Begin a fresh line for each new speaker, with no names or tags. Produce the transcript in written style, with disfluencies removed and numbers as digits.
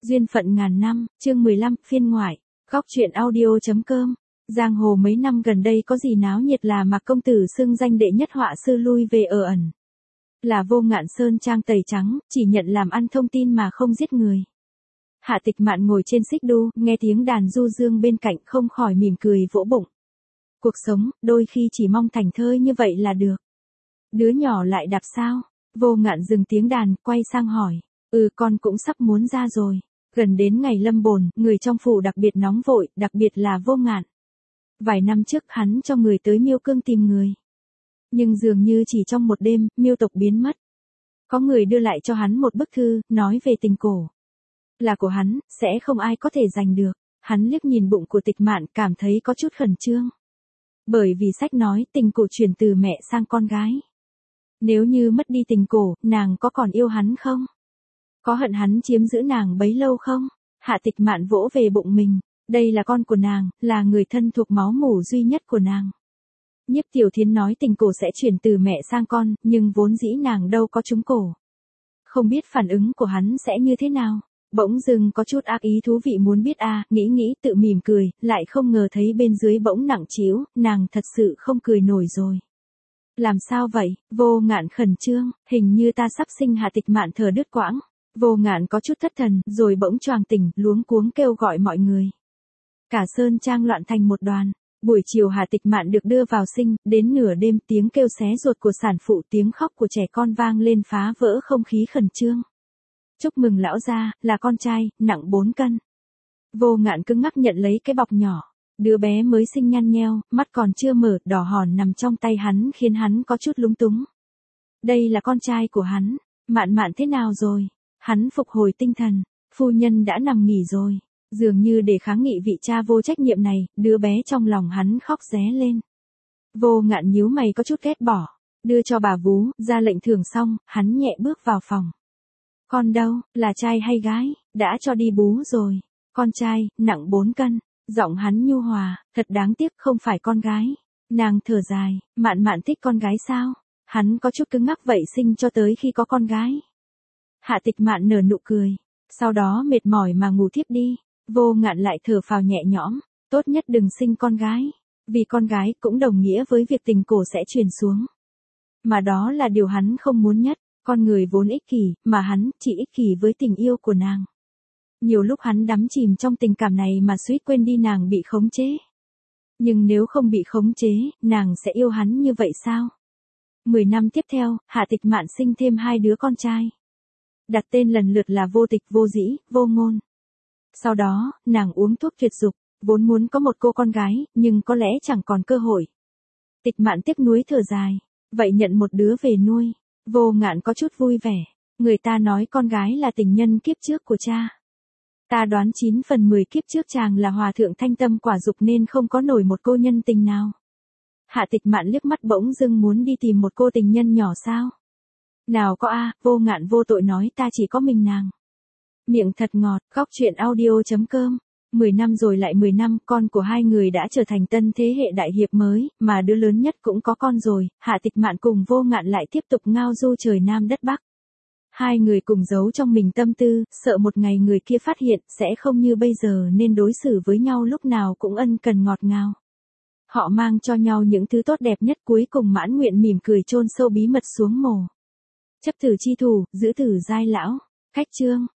Duyên phận ngàn năm, chương 15, phiên ngoại. Góc truyện audio.com. Giang hồ mấy năm gần đây có gì náo nhiệt là Mạc công tử xưng danh đệ nhất họa sư lui về ở ẩn. Là Vô Ngạn sơn trang tẩy trắng, chỉ nhận làm ăn thông tin mà không giết người. Hạ Tịch Mạn ngồi trên xích đu, nghe tiếng đàn du dương bên cạnh không khỏi mỉm cười vỗ bụng. Cuộc sống, đôi khi chỉ mong thành thơi như vậy là được. Đứa nhỏ lại đạp sao? Vô Ngạn dừng tiếng đàn, quay sang hỏi. Con cũng sắp muốn ra rồi. Gần đến ngày lâm bồn, người trong phủ đặc biệt nóng vội, đặc biệt là Vô Ngạn. Vài năm trước hắn cho người tới Miêu Cương tìm người. Nhưng dường như chỉ trong một đêm, Miêu tộc biến mất. Có người đưa lại cho hắn một bức thư, nói về tình cổ. Là của hắn, sẽ không ai có thể giành được. Hắn liếc nhìn bụng của Tịch Mạn, cảm thấy có chút khẩn trương. Bởi vì sách nói tình cổ chuyển từ mẹ sang con gái. Nếu như mất đi tình cổ, nàng có còn yêu hắn không? Có hận hắn chiếm giữ nàng bấy lâu không? Hạ Tịch Mạn vỗ về bụng mình. Đây là con của nàng, là người thân thuộc máu mủ duy nhất của nàng. Nhiếp Tiểu Thiến nói tình cổ sẽ chuyển từ mẹ sang con, nhưng vốn dĩ nàng đâu có trúng cổ. Không biết phản ứng của hắn sẽ như thế nào. Bỗng dưng có chút ác ý thú vị muốn biết nghĩ tự mỉm cười, lại không ngờ thấy bên dưới bỗng nặng trĩu, nàng thật sự không cười nổi rồi. Làm sao vậy? Vô Ngạn khẩn trương, hình như ta sắp sinh. Hạ Tịch Mạn thở đứt quãng. Vô Ngạn có chút thất thần, rồi bỗng choàng tỉnh, luống cuống kêu gọi mọi người. Cả sơn trang loạn thành một đoàn. Buổi chiều Hạ Tịch Mạn được đưa vào sinh, đến nửa đêm tiếng kêu xé ruột của sản phụ, tiếng khóc của trẻ con vang lên phá vỡ không khí khẩn trương. Chúc mừng lão gia, là con trai, nặng 4 cân. Vô Ngạn cứng ngắc nhận lấy cái bọc nhỏ. Đứa bé mới sinh nhăn nheo, mắt còn chưa mở, đỏ hòn nằm trong tay hắn khiến hắn có chút lúng túng. Đây là con trai của hắn. Mạn Mạn thế nào rồi? Hắn phục hồi tinh thần. Phu nhân đã nằm nghỉ rồi. Dường như để kháng nghị vị cha vô trách nhiệm này, đứa bé trong lòng hắn khóc ré lên. Vô Ngạn nhíu mày có chút ghét bỏ. Đưa cho bà vú, ra lệnh thưởng xong, hắn nhẹ bước vào phòng. Con đâu, là trai hay gái? Đã cho đi bú rồi. Con trai, nặng 4 cân. Giọng hắn nhu hòa, thật đáng tiếc không phải con gái. Nàng thở dài, Mạn Mạn thích con gái sao? Hắn có chút cứng ngắc vậy sinh cho tới khi có con gái. Hạ Tịch Mạn nở nụ cười. Sau đó mệt mỏi mà ngủ thiếp đi. Vô Ngạn lại thở phào nhẹ nhõm. Tốt nhất đừng sinh con gái. Vì con gái cũng đồng nghĩa với việc tình cổ sẽ truyền xuống. Mà đó là điều hắn không muốn nhất. Con người vốn ích kỷ, mà hắn chỉ ích kỷ với tình yêu của nàng. Nhiều lúc hắn đắm chìm trong tình cảm này mà suýt quên đi nàng bị khống chế. Nhưng nếu không bị khống chế, nàng sẽ yêu hắn như vậy sao? 10 năm tiếp theo, Hạ Tịch Mạn sinh thêm 2 đứa con trai. Đặt tên lần lượt là Vô Tịch, Vô Dĩ, Vô Ngôn. Sau đó, nàng uống thuốc tuyệt dục, vốn muốn có một cô con gái, nhưng có lẽ chẳng còn cơ hội. Tịch Mạn tiếc nuối thở dài, vậy nhận một đứa về nuôi. Vô Ngạn có chút vui vẻ, người ta nói con gái là tình nhân kiếp trước của cha. Ta đoán 9 phần 10 kiếp trước chàng là hòa thượng thanh tâm quả dục nên không có nổi một cô nhân tình nào. Hạ Tịch Mạn liếc mắt bỗng dưng muốn đi tìm một cô tình nhân nhỏ sao? Nào có Vô Ngạn vô tội nói ta chỉ có mình nàng. Miệng thật ngọt, góc truyện audio.com. 10 năm rồi lại 10 năm, con của hai người đã trở thành tân thế hệ đại hiệp mới, mà đứa lớn nhất cũng có con rồi. Hạ Tịch Mạn cùng Vô Ngạn lại tiếp tục ngao du trời Nam đất Bắc. Hai người cùng giấu trong mình tâm tư, sợ một ngày người kia phát hiện, sẽ không như bây giờ nên đối xử với nhau lúc nào cũng ân cần ngọt ngào. Họ mang cho nhau những thứ tốt đẹp nhất, cuối cùng mãn nguyện mỉm cười chôn sâu bí mật xuống mồ. Chấp tử chi thủ, giữ tử giai lão. Khách chương.